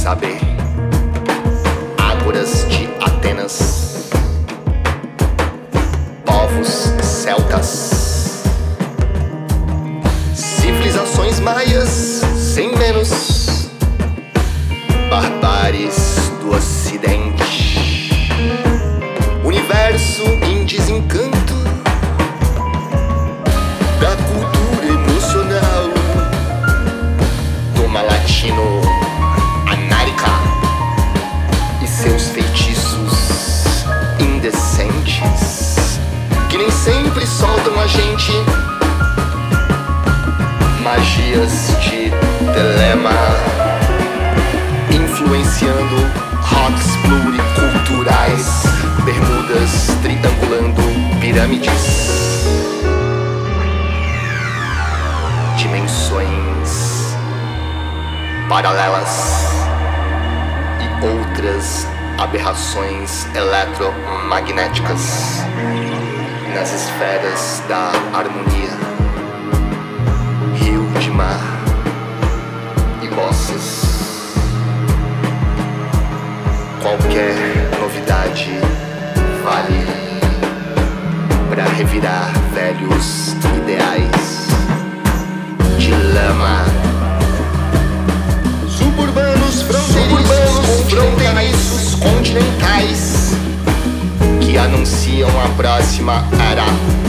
saber. Ágoras de Atenas, povos celtas, civilizações maias sem menos, barbáries do ocidente, universo em desencanto da cultura emocional, toma latino anárica e seus feitiços indecentes que nem sempre soltam a gente. Magias de Telema influenciando rocks pluriculturais, bermudas triangulando pirâmides, dimensões paralelas e outras aberrações eletromagnéticas nas esferas da harmonia, rio de mar e bossas. Qualquer novidade vale pra revirar velhos ideais de lama. Suburbanos fronteiriços continentais que anunciam a próxima era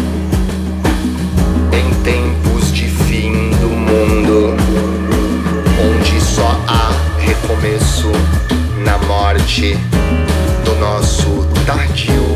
em tempos de fim do mundo, onde só há recomeço na morte do nosso tardio